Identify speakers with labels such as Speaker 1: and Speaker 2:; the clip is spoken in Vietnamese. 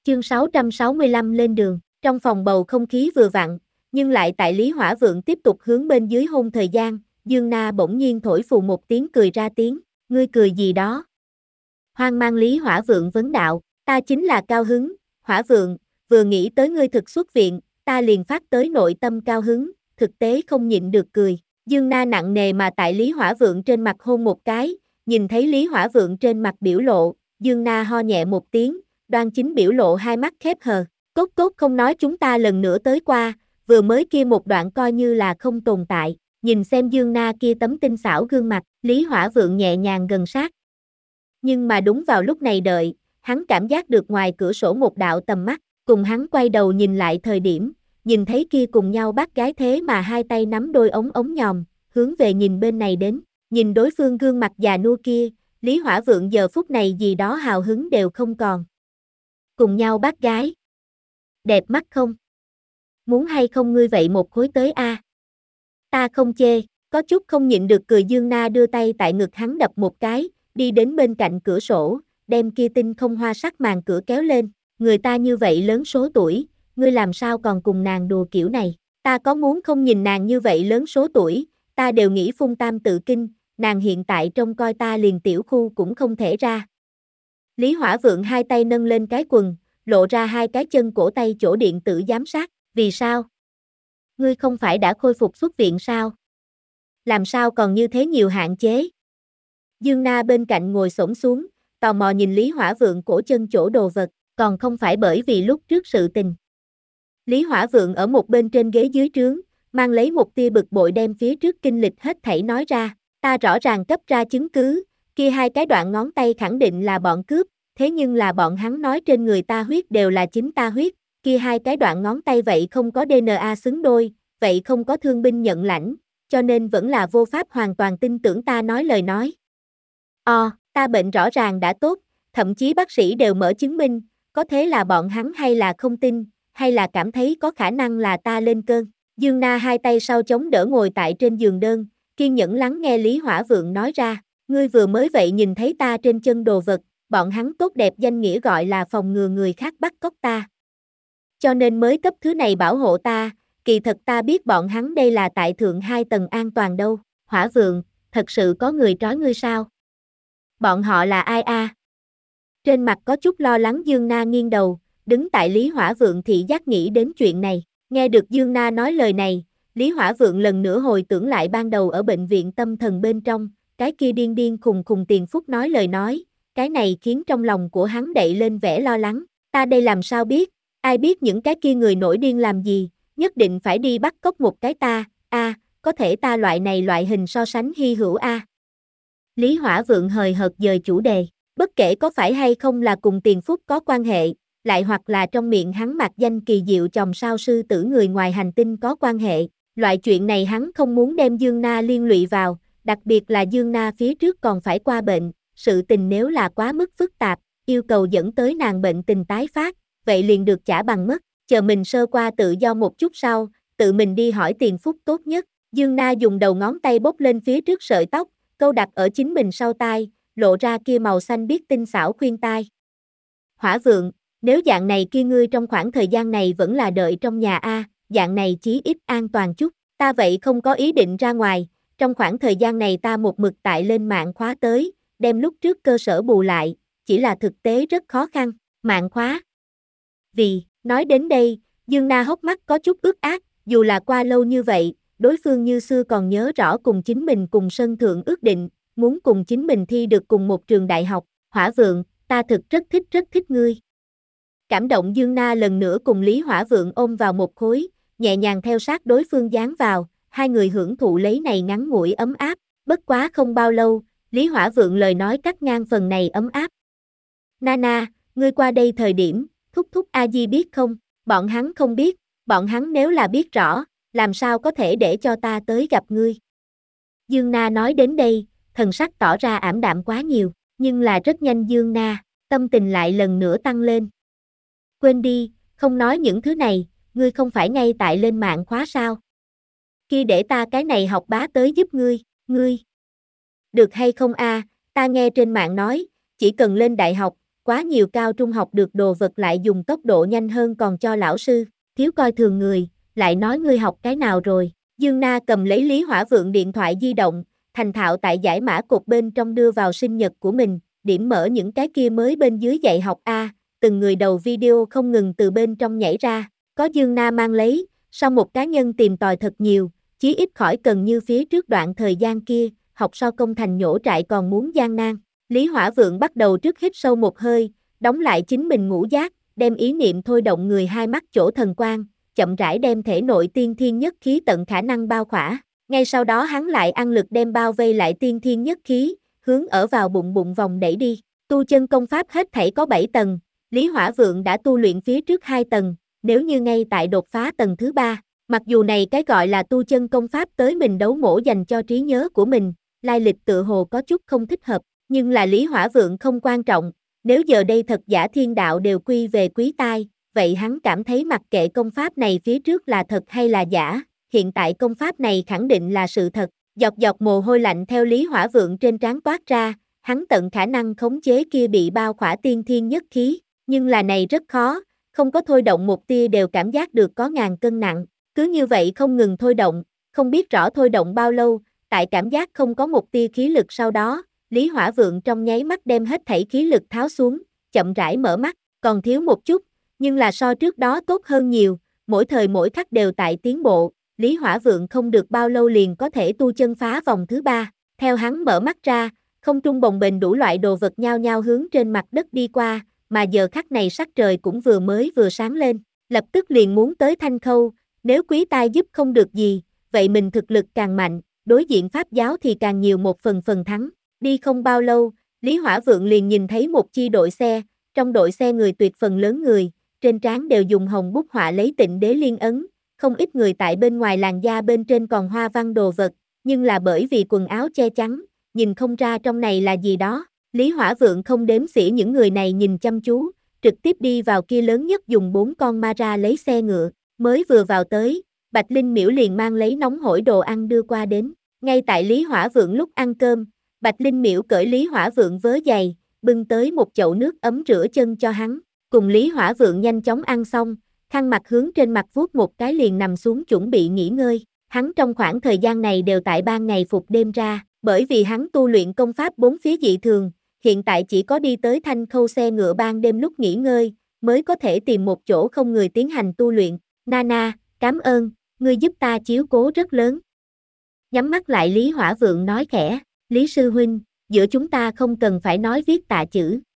Speaker 1: Chương 665 lên đường, trong phòng bầu không khí vừa vặn, nhưng lại tại Lý Hỏa Vượng tiếp tục hướng bên dưới hôn thời gian, Dương Na bỗng nhiên thổi phù một tiếng cười ra tiếng, ngươi cười gì đó? Hoang mang Lý Hỏa Vượng vấn đạo, ta chính là cao hứng, Hỏa Vượng, vừa nghĩ tới ngươi thực xuất viện, ta liền phát tới nội tâm cao hứng, thực tế không nhịn được cười. Dương Na nặng nề mà tại Lý Hỏa Vượng trên mặt hôn một cái, nhìn thấy Lý Hỏa Vượng trên mặt biểu lộ, Dương Na ho nhẹ một tiếng, đoan chính biểu lộ hai mắt khép hờ, cốt cốt không nói chúng ta lần nữa tới qua, vừa mới kia một đoạn coi như là không tồn tại, nhìn xem Dương Na kia tấm tinh xảo gương mặt, Lý Hỏa Vượng nhẹ nhàng gần sát. Nhưng mà đúng vào lúc này đợi, hắn cảm giác được ngoài cửa sổ một đạo tầm mắt, cùng hắn quay đầu nhìn lại thời điểm, nhìn thấy kia cùng nhau bác gái thế mà hai tay nắm đôi ống nhòm, hướng về nhìn bên này đến, nhìn đối phương gương mặt già nua kia, Lý Hỏa Vượng giờ phút này gì đó hào hứng đều không còn. Cùng nhau bác gái. Đẹp mắt không? Muốn hay không ngươi vậy một khối tới a? Ta không chê, có chút không nhịn được cười Dương Na đưa tay tại ngực hắn đập một cái, đi đến bên cạnh cửa sổ, đem kia tinh không hoa sắc màn cửa kéo lên, người ta như vậy lớn số tuổi, ngươi làm sao còn cùng nàng đùa kiểu này, ta có muốn không nhìn nàng như vậy lớn số tuổi, ta đều nghĩ phun tam tự kinh, nàng hiện tại trông coi ta liền tiểu khu cũng không thể ra. Lý Hỏa Vượng hai tay nâng lên cái quần, lộ ra hai cái chân cổ tay chỗ điện tử giám sát, vì sao? Ngươi không phải đã khôi phục xuất viện sao? Làm sao còn như thế nhiều hạn chế? Dương Na bên cạnh ngồi xổm xuống, tò mò nhìn Lý Hỏa Vượng cổ chân chỗ đồ vật, còn không phải bởi vì lúc trước sự tình. Lý Hỏa Vượng ở một bên trên ghế dưới trướng, mang lấy một tia bực bội đem phía trước kinh lịch hết thảy nói ra, ta rõ ràng cấp ra chứng cứ, kia hai cái đoạn ngón tay khẳng định là bọn cướp, thế nhưng là bọn hắn nói trên người ta huyết đều là chính ta huyết, kia hai cái đoạn ngón tay vậy không có DNA xứng đôi, vậy không có thương binh nhận lãnh, cho nên vẫn là vô pháp hoàn toàn tin tưởng ta nói lời nói. Ta bệnh rõ ràng đã tốt, thậm chí bác sĩ đều mở chứng minh, có thế là bọn hắn hay là không tin, hay là cảm thấy có khả năng là ta lên cơn. Dương Na hai tay sau chống đỡ ngồi tại trên giường đơn, kiên nhẫn lắng nghe Lý Hỏa Vượng nói ra, ngươi vừa mới vậy nhìn thấy ta trên chân đồ vật, bọn hắn tốt đẹp danh nghĩa gọi là phòng ngừa người khác bắt cóc ta. Cho nên mới cấp thứ này bảo hộ ta, kỳ thật ta biết bọn hắn đây là tại thượng 2 tầng an toàn đâu. Hỏa Vượng, thật sự có người trói ngươi sao? Bọn họ là ai a? Trên mặt có chút lo lắng Dương Na nghiêng đầu, đứng tại Lý Hỏa Vượng thị giác nghĩ đến chuyện này. Nghe được Dương Na nói lời này, Lý Hỏa Vượng lần nữa hồi tưởng lại ban đầu ở bệnh viện tâm thần bên trong, cái kia điên điên khùng khùng Tiền Phúc nói lời nói, cái này khiến trong lòng của hắn đậy lên vẻ lo lắng. Ta đây làm sao biết, ai biết những cái kia người nổi điên làm gì, nhất định phải đi bắt cóc một cái ta, có thể ta loại này loại hình so sánh hy hữu a. Lý Hỏa Vượng hời hợt dời chủ đề, bất kể có phải hay không là cùng Tiền Phúc có quan hệ, lại hoặc là trong miệng hắn mạc danh kỳ diệu chòm sao sư tử người ngoài hành tinh có quan hệ, loại chuyện này hắn không muốn đem Dương Na liên lụy vào, đặc biệt là Dương Na phía trước còn phải qua bệnh, sự tình nếu là quá mức phức tạp, yêu cầu dẫn tới nàng bệnh tình tái phát, vậy liền được trả bằng mất, chờ mình sơ qua tự do một chút sau, tự mình đi hỏi Tiền Phúc tốt nhất. Dương Na dùng đầu ngón tay bốc lên phía trước sợi tóc, câu đặt ở chính mình sau tai, lộ ra kia màu xanh biếc tinh xảo khuyên tai. Hỏa Vượng, nếu dạng này kia ngươi trong khoảng thời gian này vẫn là đợi trong nhà a, dạng này chí ít an toàn chút, ta vậy không có ý định ra ngoài, trong khoảng thời gian này ta một mực tại lên mạng khóa tới, đem lúc trước cơ sở bù lại, chỉ là thực tế rất khó khăn, mạng khóa. Nói đến đây, Dương Na hốc mắt có chút ướt át, dù là qua lâu như vậy, đối phương như xưa còn nhớ rõ cùng chính mình cùng sân thượng ước định, muốn cùng chính mình thi được cùng một trường đại học. Hỏa Vượng, ta thực rất thích ngươi. Cảm động Dương Na lần nữa cùng Lý Hỏa Vượng ôm vào một khối, nhẹ nhàng theo sát đối phương dán vào, hai người hưởng thụ lấy này ngắn ngủi ấm áp, bất quá không bao lâu, Lý Hỏa Vượng lời nói cắt ngang phần này ấm áp. Nana, ngươi qua đây thời điểm, thúc thúc A Di biết không? Bọn hắn không biết, bọn hắn nếu là biết rõ, làm sao có thể để cho ta tới gặp ngươi? Dương Na nói đến đây, thần sắc tỏ ra ảm đạm quá nhiều, nhưng là rất nhanh Dương Na, tâm tình lại lần nữa tăng lên. Quên đi, không nói những thứ này, ngươi không phải ngay tại lên mạng khóa sao? Kia để ta cái này học bá tới giúp ngươi. Được hay không a? Ta nghe trên mạng nói, chỉ cần lên đại học, quá nhiều cao trung học được đồ vật lại dùng tốc độ nhanh hơn còn cho lão sư, thiếu coi thường người, lại nói ngươi học cái nào rồi. Dương Na cầm lấy Lý Hỏa Vượng điện thoại di động, thành thạo tại giải mã code bên trong đưa vào sinh nhật của mình, điểm mở những cái kia mới bên dưới dạy học A, từng người đầu video không ngừng từ bên trong nhảy ra, có Dương Na mang lấy, sau một cá nhân tìm tòi thật nhiều, chí ít khỏi cần như phía trước đoạn thời gian kia, học so công thành nhổ trại còn muốn gian nan. Lý Hỏa Vượng bắt đầu trước hít sâu một hơi, đóng lại chính mình ngũ giác, đem ý niệm thôi động người hai mắt chỗ thần quang, chậm rãi đem thể nội tiên thiên nhất khí tận khả năng bao khỏa. Ngay sau đó hắn lại ăn lực đem bao vây lại tiên thiên nhất khí, hướng ở vào bụng bụng vòng đẩy đi. Tu chân công pháp hết thảy có 7 tầng, Lý Hỏa Vượng đã tu luyện phía trước 2 tầng, nếu như ngay tại đột phá tầng thứ 3, mặc dù này cái gọi là tu chân công pháp tới mình đấu mổ dành cho trí nhớ của mình, lai lịch tựa hồ có chút không thích hợp, nhưng là Lý Hỏa Vượng không quan trọng, nếu giờ đây thật giả thiên đạo đều quy về quý tai, vậy hắn cảm thấy mặc kệ công pháp này phía trước là thật hay là giả, hiện tại công pháp này khẳng định là sự thật. Giọt giọt mồ hôi lạnh theo Lý Hỏa Vượng trên trán toát ra, hắn tận khả năng khống chế kia bị bao khỏa tiên thiên nhất khí, nhưng là này rất khó, không có thôi động một tia đều cảm giác được có ngàn cân nặng, cứ như vậy không ngừng thôi động, không biết rõ thôi động bao lâu, tại cảm giác không có một tia khí lực sau đó, Lý Hỏa Vượng trong nháy mắt đem hết thảy khí lực tháo xuống, chậm rãi mở mắt, còn thiếu một chút, nhưng là so trước đó tốt hơn nhiều, mỗi thời mỗi khắc đều tại tiến bộ. Lý Hỏa Vượng không được bao lâu liền có thể tu chân phá vòng thứ 3, theo hắn mở mắt ra, không trung bồng bềnh đủ loại đồ vật nhao nhao hướng trên mặt đất đi qua, mà giờ khắc này sắc trời cũng vừa sáng lên, lập tức liền muốn tới Thanh Khâu, nếu quý tai giúp không được gì, vậy mình thực lực càng mạnh, đối diện pháp giáo thì càng nhiều một phần thắng. Đi không bao lâu, Lý Hỏa Vượng liền nhìn thấy một chi đội xe, trong đội xe người tuyệt phần lớn người, trên trán đều dùng hồng bút họa lấy Tịnh Đế liên ấn. Không ít người tại bên ngoài làn da bên trên còn hoa văn đồ vật, nhưng là bởi vì quần áo che chắn, nhìn không ra trong này là gì đó. Lý Hỏa Vượng không đếm xỉa những người này nhìn chăm chú, trực tiếp đi vào kia lớn nhất dùng 4 con ma ra lấy xe ngựa, mới vừa vào tới, Bạch Linh Miễu liền mang lấy nóng hổi đồ ăn đưa qua đến. Ngay tại Lý Hỏa Vượng lúc ăn cơm, Bạch Linh Miễu cởi Lý Hỏa Vượng vớ giày, bưng tới một chậu nước ấm rửa chân cho hắn, cùng Lý Hỏa Vượng nhanh chóng ăn xong. Khăn mặt hướng trên mặt vuốt một cái liền nằm xuống chuẩn bị nghỉ ngơi, hắn trong khoảng thời gian này đều tại ban ngày phục đêm ra, bởi vì hắn tu luyện công pháp bốn phía dị thường, hiện tại chỉ có đi tới Thanh Khâu xe ngựa ban đêm lúc nghỉ ngơi, mới có thể tìm một chỗ không người tiến hành tu luyện. Nana, cảm ơn, ngươi giúp ta chiếu cố rất lớn. Nhắm mắt lại Lý Hỏa Vượng nói khẽ, Lý sư huynh, giữa chúng ta không cần phải nói viết tạ chữ.